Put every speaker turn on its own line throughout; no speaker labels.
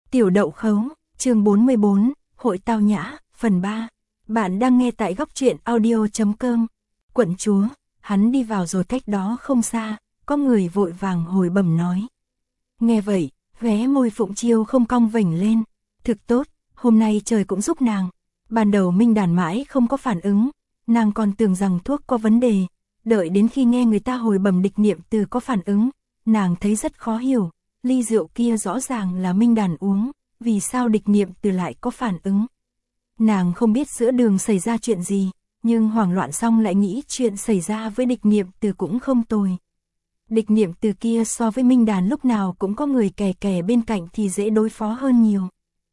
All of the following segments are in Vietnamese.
Tiểu đậu khấu, chương 44, hội tao nhã, phần 3. Bạn đang nghe tại góc truyện audio.com. Quận chúa, hắn đi vào rồi, cách đó không xa, có người vội vàng hồi bẩm nói. Nghe vậy, vé môi Phụng Chiêu không cong vểnh lên. Thực tốt, hôm nay trời cũng giúp nàng. Ban đầu Minh Đàn mãi không có phản ứng, nàng còn tưởng rằng thuốc có vấn đề. Đợi đến khi nghe người ta hồi bẩm Địch Niệm Từ có phản ứng, nàng thấy rất khó hiểu. Ly rượu kia rõ ràng là Minh Đàn uống, vì sao Địch Niệm Từ lại có phản ứng? Nàng không biết giữa đường xảy ra chuyện gì, nhưng hoảng loạn xong lại nghĩ chuyện xảy ra với Địch Niệm Từ cũng không tồi. Địch Niệm Từ kia so với Minh Đàn lúc nào cũng có người kè kè bên cạnh thì dễ đối phó hơn nhiều.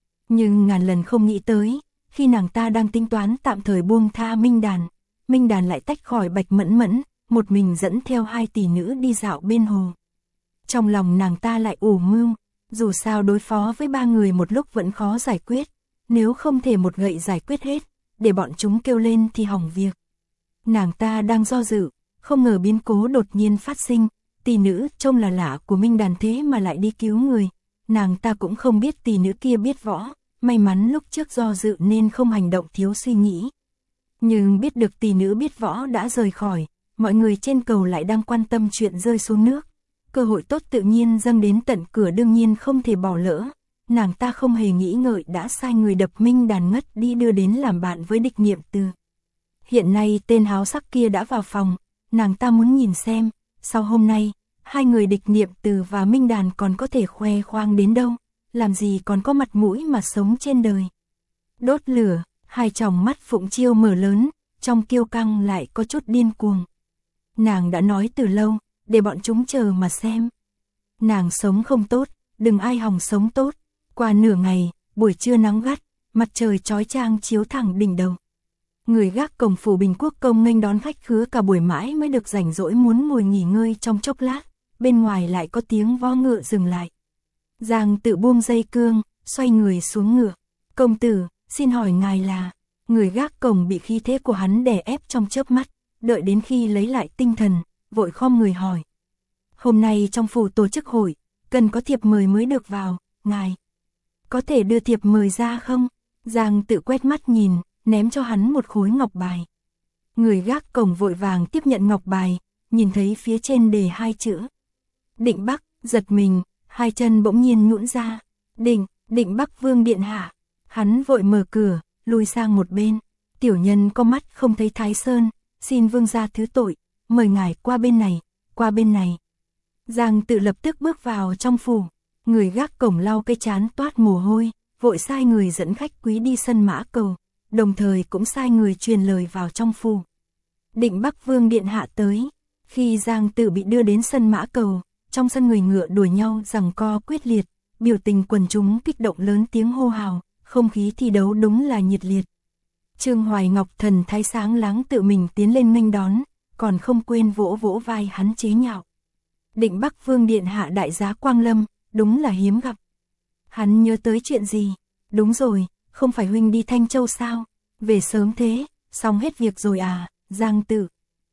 Nhưng ngàn lần không nghĩ tới, khi nàng ta đang tính toán tạm thời buông tha Minh Đàn lại tách khỏi Bạch Mẫn Mẫn, một mình dẫn theo 2 tỷ nữ đi dạo bên hồ. Trong lòng nàng ta lại ủ mưu, dù sao đối phó với 3 người một lúc vẫn khó giải quyết, nếu không thể một gậy giải quyết hết, để bọn chúng kêu lên thì hỏng việc. Nàng ta đang do dự, không ngờ biến cố đột nhiên phát sinh, tỷ nữ trông là lạ của Minh Đàn thế mà lại đi cứu người. Nàng ta cũng không biết tỷ nữ kia biết võ, may mắn lúc trước do dự nên không hành động thiếu suy nghĩ. Nhưng biết được tỷ nữ biết võ đã rời khỏi, mọi người trên cầu lại đang quan tâm chuyện rơi xuống nước. Cơ hội tốt tự nhiên dâng đến tận cửa, đương nhiên không thể bỏ lỡ. Nàng ta không hề nghĩ ngợi đã sai người đập Minh Đàn ngất đi đưa đến làm bạn với Địch Niệm Từ. Hiện nay tên háo sắc kia đã vào phòng, nàng ta muốn nhìn xem, sau hôm nay, 2 người Địch Niệm Từ và Minh Đàn còn có thể khoe khoang đến đâu, làm gì còn có mặt mũi mà sống trên đời. Đốt lửa, 2 tròng mắt Phụng Chiêu mở lớn, trong kiêu căng lại có chút điên cuồng. Nàng đã nói từ lâu, để bọn chúng chờ mà xem. Nàng sống không tốt, đừng ai hòng sống tốt. Qua nửa ngày, buổi trưa nắng gắt, mặt trời chói chang chiếu thẳng đỉnh đầu. Người gác cổng phủ Bình Quốc công nghênh đón khách khứa cả buổi mãi mới được rảnh rỗi muốn ngồi nghỉ ngơi trong chốc lát, bên ngoài lại có tiếng vó ngựa dừng lại. Giang Tự buông dây cương, xoay người xuống ngựa. Công tử, xin hỏi ngài là... Người gác cổng bị khí thế của hắn đè ép trong chớp mắt, đợi đến khi lấy lại tinh thần, vội khom người hỏi. Hôm nay trong phủ tổ chức hội, cần có thiệp mời mới được vào, ngài có thể đưa thiệp mời ra không? Giang Tự quét mắt nhìn, ném cho hắn một khối ngọc bài. Người gác cổng vội vàng tiếp nhận ngọc bài, nhìn thấy phía trên đề 2 chữ Định Bắc, giật mình, 2 chân bỗng nhiên nhũn ra. Định Bắc Vương điện hạ. Hắn vội mở cửa, lùi sang một bên. Tiểu nhân có mắt không thấy Thái Sơn, xin vương gia thứ tội, mời ngài qua bên này, qua bên này. Giang Tự lập tức bước vào trong phủ. Người gác cổng lau cái trán toát mồ hôi, vội sai người dẫn khách quý đi sân Mã Cầu, đồng thời cũng sai người truyền lời vào trong phủ. Định Bắc Vương điện hạ tới. Khi Giang Tự bị đưa đến sân Mã Cầu, trong sân người ngựa đuổi nhau giằng co quyết liệt, biểu tình quần chúng kích động lớn tiếng hô hào, không khí thi đấu đúng là nhiệt liệt. Trương Hoài Ngọc thần thái sáng láng tự mình tiến lên nghênh đón, còn không quên vỗ vỗ vai hắn chế nhạo. Định Bắc Vương điện hạ đại giá quang lâm, đúng là hiếm gặp. Hắn nhớ tới chuyện gì? Đúng rồi, không phải huynh đi Thanh Châu sao? Về sớm thế, xong hết việc rồi à? Giang Tự.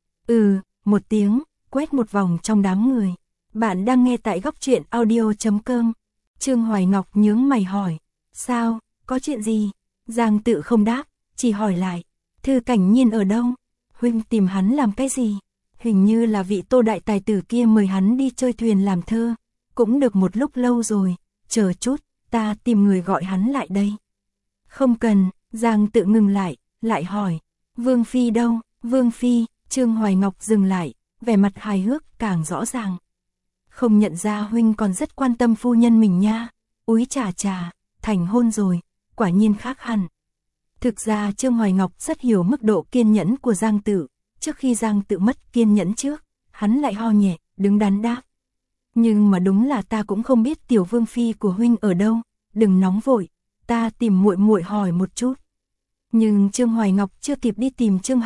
Một tiếng, quét một vòng trong đám người. Bạn đang nghe tại góc truyện audio.com. Trương Hoài Ngọc nhướng mày hỏi. Sao, có chuyện gì? Giang Tự không đáp, chỉ hỏi lại. Thư Cảnh Nhiên ở đâu? Huynh tìm hắn làm cái gì? Hình như là vị Tô đại tài tử kia mời hắn đi chơi thuyền làm thơ. Cũng được một lúc lâu rồi, chờ chút, ta tìm người gọi hắn lại đây. Không cần, Giang Tự ngừng lại hỏi. Vương Phi đâu? Vương Phi. Trương Hoài Ngọc dừng lại, vẻ mặt hài hước càng rõ ràng. Không nhận ra huynh còn rất quan tâm phu nhân mình nha. Úi chà, thành hôn rồi, quả nhiên khác hẳn. Thực ra Trương Hoài Ngọc rất hiểu mức độ kiên nhẫn của Giang Tự. Trước khi Giang Tự mất kiên nhẫn trước, hắn lại ho nhẹ, đứng đắn đáp. Nhưng mà đúng là ta cũng không biết tiểu Vương Phi của huynh ở đâu, đừng nóng vội, ta tìm muội muội hỏi một chút. Nhưng Trương Hoài Ngọc chưa kịp đi tìm Trương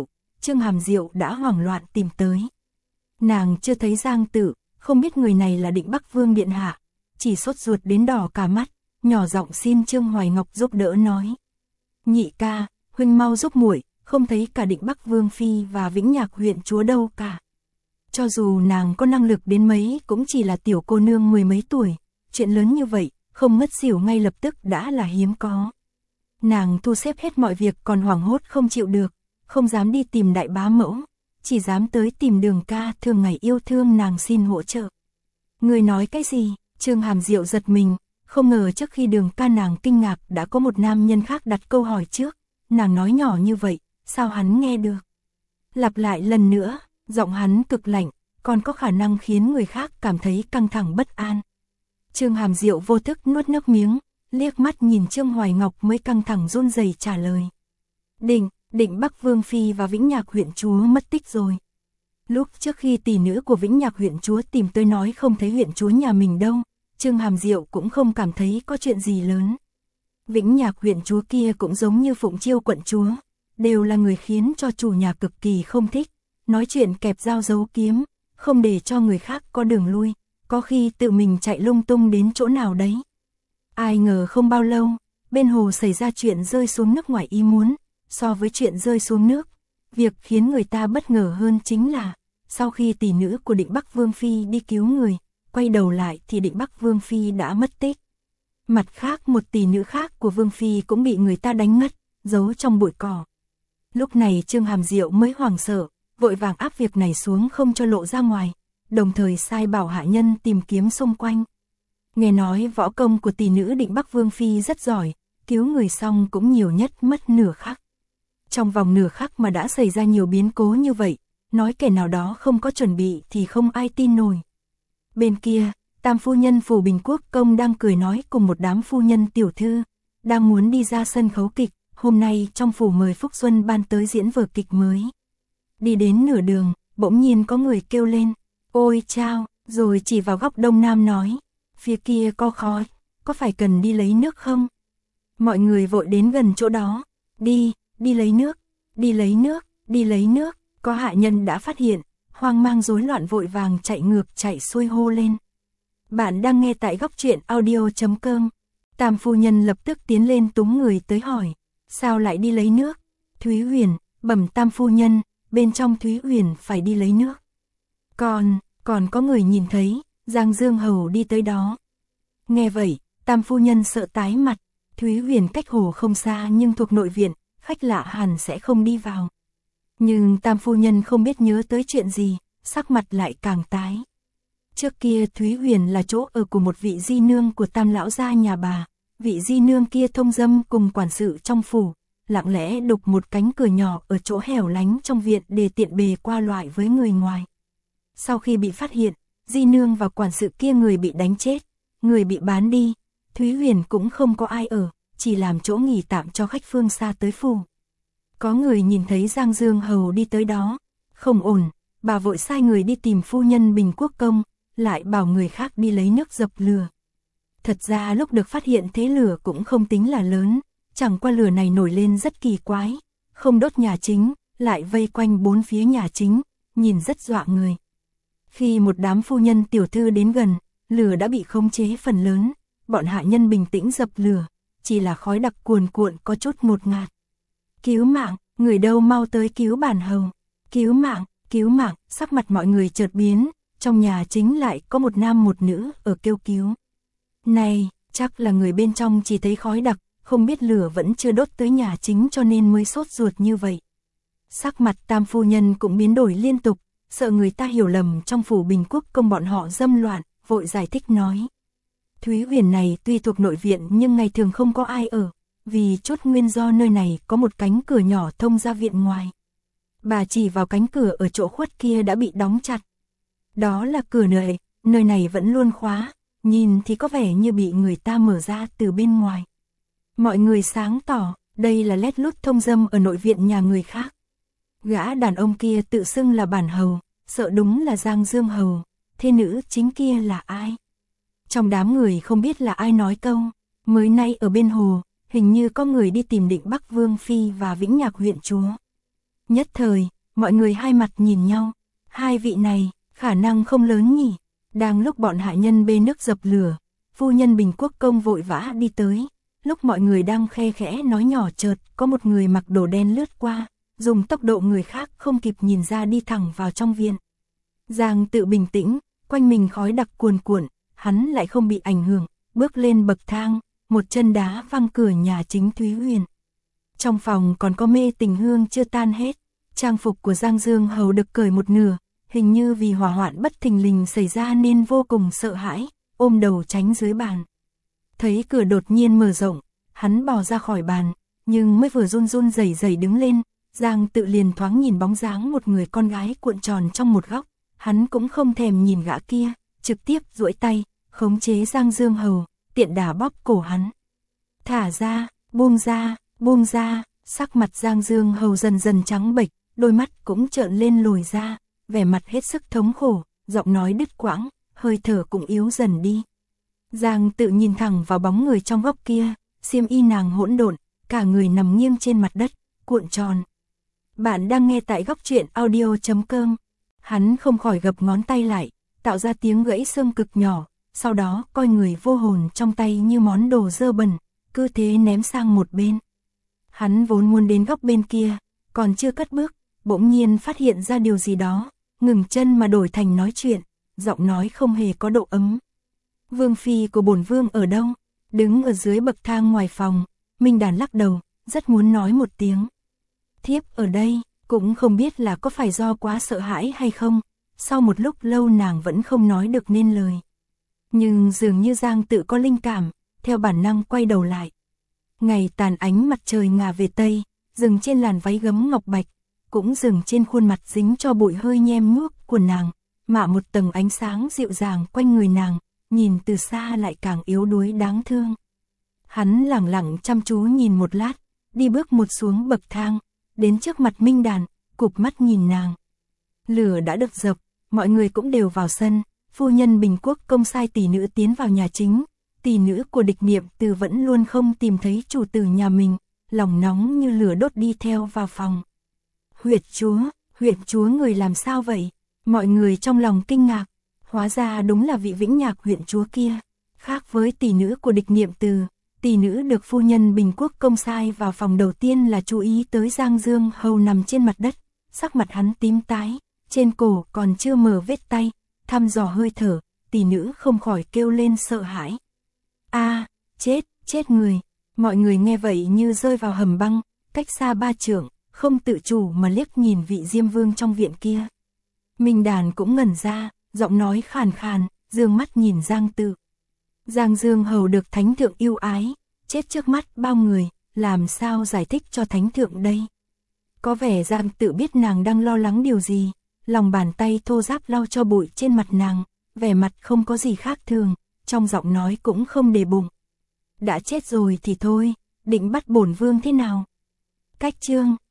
Hàm Diệu đã hoảng loạn tìm tới. Nàng chưa thấy Giang Tự, không biết người này là Định Bắc Vương điện hạ, chỉ sốt ruột đến đỏ cả mắt, nhỏ giọng xin Trương Hoài Ngọc giúp đỡ nói. Nhị ca, huynh mau giúp muội, không thấy cả Định Bắc Vương Phi và Vĩnh Nhạc huyện chúa đâu cả. Cho dù nàng có năng lực đến mấy cũng chỉ là tiểu cô nương 10 mấy tuổi, chuyện lớn như vậy, không ngất xỉu ngay lập tức đã là hiếm có. Nàng thu xếp hết mọi việc còn hoảng hốt không chịu được, không dám đi tìm đại bá mẫu, chỉ dám tới tìm Đường ca thường ngày yêu thương nàng xin hỗ trợ. Người nói cái gì? Trương Hàm Diệu giật mình, không ngờ trước khi Đường ca nàng kinh ngạc đã có một nam nhân khác đặt câu hỏi trước, nàng nói nhỏ như vậy, sao hắn nghe được? Lặp lại lần nữa, giọng hắn cực lạnh, còn có khả năng khiến người khác cảm thấy căng thẳng bất an. Trương Hàm Diệu vô thức nuốt nước miếng, liếc mắt nhìn Trương Hoài Ngọc mới căng thẳng run rẩy trả lời. Định Bắc Vương Phi và Vĩnh Nhạc huyện chúa mất tích rồi. Lúc trước khi tỷ nữ của Vĩnh Nhạc huyện chúa tìm tới nói không thấy huyện chúa nhà mình đâu, Trương Hàm Diệu cũng không cảm thấy có chuyện gì lớn. Vĩnh Nhạc huyện chúa kia cũng giống như Phụng Chiêu quận chúa, đều là người khiến cho chủ nhà cực kỳ không thích, nói chuyện kẹp dao giấu kiếm, không để cho người khác có đường lui, có khi tự mình chạy lung tung đến chỗ nào đấy. Ai ngờ không bao lâu, bên hồ xảy ra chuyện rơi xuống nước ngoài ý muốn, so với chuyện rơi xuống nước, việc khiến người ta bất ngờ hơn chính là, sau khi tỷ nữ của Định Bắc Vương Phi đi cứu người, quay đầu lại thì Định Bắc Vương Phi đã mất tích. Mặt khác một tỷ nữ khác của Vương Phi cũng bị người ta đánh ngất, giấu trong bụi cỏ. Lúc này Trương Hàm Diệu mới hoảng sợ, vội vàng áp việc này xuống không cho lộ ra ngoài, đồng thời sai bảo hạ nhân tìm kiếm xung quanh. Nghe nói võ công của tỷ nữ Định Bắc Vương Phi rất giỏi, cứu người xong cũng nhiều nhất mất nửa khắc. Trong vòng nửa khắc mà đã xảy ra nhiều biến cố như vậy, nói kẻ nào đó không có chuẩn bị thì không ai tin nổi. Bên kia, Tam phu nhân phủ Bình Quốc công đang cười nói cùng một đám phu nhân tiểu thư, đang muốn đi ra sân khấu kịch, hôm nay trong phủ mời Phúc Xuân ban tới diễn vở kịch mới. Đi đến nửa đường, bỗng nhiên có người kêu lên, ôi chao, rồi chỉ vào góc đông nam nói, phía kia có khói, có phải cần đi lấy nước không? Mọi người vội đến gần chỗ đó, đi lấy nước, đi lấy nước, đi lấy nước, có hạ nhân đã phát hiện, hoang mang rối loạn vội vàng chạy ngược chạy xuôi hô lên. Bạn đang nghe tại góc truyện audio.com. Tam phu nhân lập tức tiến lên túm người tới hỏi, sao lại đi lấy nước? Thúy Huyền, bẩm Tam phu nhân, bên trong Thúy Huyền phải đi lấy nước. Còn có người nhìn thấy, Giang Dương Hầu đi tới đó. Nghe vậy, Tam phu nhân sợ tái mặt, Thúy Huyền cách hồ không xa nhưng thuộc nội viện, khách lạ hẳn sẽ không đi vào. Nhưng Tam phu nhân không biết nhớ tới chuyện gì, sắc mặt lại càng tái. Trước kia Thúy Huyền là chỗ ở của một vị di nương của Tam lão gia nhà bà, vị di nương kia thông dâm cùng quản sự trong phủ, lặng lẽ đục một cánh cửa nhỏ ở chỗ hẻo lánh trong viện để tiện bề qua lại với người ngoài. Sau khi bị phát hiện, di nương và quản sự kia người bị đánh chết, người bị bán đi, Thúy Huyền cũng không có ai ở, chỉ làm chỗ nghỉ tạm cho khách phương xa tới phủ. Có người nhìn thấy Giang Dương Hầu đi tới đó, không ổn, bà vội sai người đi tìm phu nhân Bình Quốc công, lại bảo người khác đi lấy nước dập lửa. Thật ra lúc được phát hiện thế lửa cũng không tính là lớn, chẳng qua lửa này nổi lên rất kỳ quái, không đốt nhà chính, lại vây quanh bốn phía nhà chính, nhìn rất dọa người. Khi một đám phu nhân tiểu thư đến gần, lửa đã bị khống chế phần lớn, bọn hạ nhân bình tĩnh dập lửa, chỉ là khói đặc cuồn cuộn có chút ngột ngạt. Cứu mạng, người đâu mau tới cứu bản hầu. Cứu mạng, sắc mặt mọi người chợt biến, trong nhà chính lại có một nam một nữ ở kêu cứu. Này, chắc là người bên trong chỉ thấy khói đặc, không biết lửa vẫn chưa đốt tới nhà chính cho nên mới sốt ruột như vậy. Sắc mặt Tam phu nhân cũng biến đổi liên tục, sợ người ta hiểu lầm trong phủ Bình Quốc công bọn họ dâm loạn, vội giải thích nói. Thúy Huyền này tuy thuộc nội viện nhưng ngày thường không có ai ở, vì chút nguyên do nơi này có một cánh cửa nhỏ thông ra viện ngoài. Bà chỉ vào cánh cửa ở chỗ khuất kia đã bị đóng chặt. Đó là cửa nơi này vẫn luôn khóa, nhìn thì có vẻ như bị người ta mở ra từ bên ngoài. Mọi người sáng tỏ, đây là lét lút thông dâm ở nội viện nhà người khác. Gã đàn ông kia tự xưng là bản hầu, sợ đúng là Giang Dương Hầu, thế nữ chính kia là ai? Trong đám người không biết là ai nói câu, mới nay ở bên hồ, hình như có người đi tìm Định Bắc Vương Phi và Vĩnh Nhạc huyện chúa. Nhất thời, mọi người hai mặt nhìn nhau, hai vị này, khả năng không lớn nhỉ. Đang lúc bọn hạ nhân bê nước dập lửa, phu nhân Bình Quốc công vội vã đi tới, lúc mọi người đang khe khẽ nói nhỏ chợt có một người mặc đồ đen lướt qua, dùng tốc độ người khác không kịp nhìn ra đi thẳng vào trong viện. Giang tự bình tĩnh, quanh mình khói đặc cuồn cuộn, hắn lại không bị ảnh hưởng, bước lên bậc thang, một chân đá văng cửa nhà chính Thúy Huyền. Trong phòng còn có mê tình hương chưa tan hết, trang phục của Giang Dương Hầu được cởi một nửa, hình như vì hỏa hoạn bất thình lình xảy ra nên vô cùng sợ hãi, ôm đầu tránh dưới bàn. Thấy cửa đột nhiên mở rộng, hắn bò ra khỏi bàn, nhưng mới vừa run run rẩy rẩy đứng lên, Giang Tự liền thoáng nhìn bóng dáng một người con gái cuộn tròn trong một góc, hắn cũng không thèm nhìn gã kia, trực tiếp duỗi tay, khống chế Giang Dương Hầu, tiện đà bóp cổ hắn. Thả ra, buông ra, sắc mặt Giang Dương Hầu dần dần trắng bệch, đôi mắt cũng trợn lên lồi ra, vẻ mặt hết sức thống khổ, giọng nói đứt quãng, hơi thở cũng yếu dần đi. Giang Tự nhìn thẳng vào bóng người trong góc kia, xiêm y nàng hỗn độn, cả người nằm nghiêng trên mặt đất, cuộn tròn. Bạn đang nghe tại góc truyện audio.com. Hắn không khỏi gập ngón tay lại, tạo ra tiếng gãy xương cực nhỏ, sau đó coi người vô hồn trong tay như món đồ dơ bẩn, cứ thế ném sang một bên. Hắn vốn muốn đến góc bên kia, còn chưa cất bước, bỗng nhiên phát hiện ra điều gì đó, ngừng chân mà đổi thành nói chuyện, giọng nói không hề có độ ấm. Vương phi của bổn vương ở đâu? Đứng ở dưới bậc thang ngoài phòng, Minh Đàn lắc đầu, rất muốn nói một tiếng. Thiếp ở đây, cũng không biết là có phải do quá sợ hãi hay không, sau một lúc lâu nàng vẫn không nói được nên lời. Nhưng dường như Giang Tự có linh cảm, theo bản năng quay đầu lại. Ngày tàn ánh mặt trời ngả về tây, dừng trên làn váy gấm ngọc bạch, cũng dừng trên khuôn mặt dính cho bụi hơi nhem nhuốc của nàng, mạ một tầng ánh sáng dịu dàng quanh người nàng, nhìn từ xa lại càng yếu đuối đáng thương. Hắn lẳng lặng chăm chú nhìn một lát, đi bước một xuống bậc thang, đến trước mặt Minh Đàn, cụp mắt nhìn nàng. Lửa đã được dập, mọi người cũng đều vào sân, phu nhân Bình Quốc công sai tỷ nữ tiến vào nhà chính, tỷ nữ của Địch Niệm Từ vẫn luôn không tìm thấy chủ tử nhà mình, lòng nóng như lửa đốt đi theo vào phòng. Huyệt chúa người làm sao vậy? Mọi người trong lòng kinh ngạc, hóa ra đúng là vị Vĩnh Nhạc huyện chúa kia, khác với tỷ nữ của Địch Niệm Từ. Tỷ nữ được phu nhân Bình Quốc công sai vào phòng đầu tiên là chú ý tới Giang Dương Hầu nằm trên mặt đất, sắc mặt hắn tím tái, trên cổ còn chưa mở vết tay, thăm dò hơi thở, tỷ nữ không khỏi kêu lên sợ hãi. A, chết người. Mọi người nghe vậy như rơi vào hầm băng, cách xa 3 trượng, không tự chủ mà liếc nhìn vị Diêm Vương trong viện kia. Minh Đàn cũng ngẩn ra, giọng nói khàn khàn, dương mắt nhìn Giang Tự. Giang Dương Hầu được thánh thượng yêu ái, chết trước mắt bao người, làm sao giải thích cho thánh thượng đây? Có vẻ Giang Tự biết nàng đang lo lắng điều gì, lòng bàn tay thô ráp lau cho bụi trên mặt nàng, vẻ mặt không có gì khác thường, trong giọng nói cũng không để bụng. Đã chết rồi thì thôi, định bắt bổn vương thế nào? Cách chương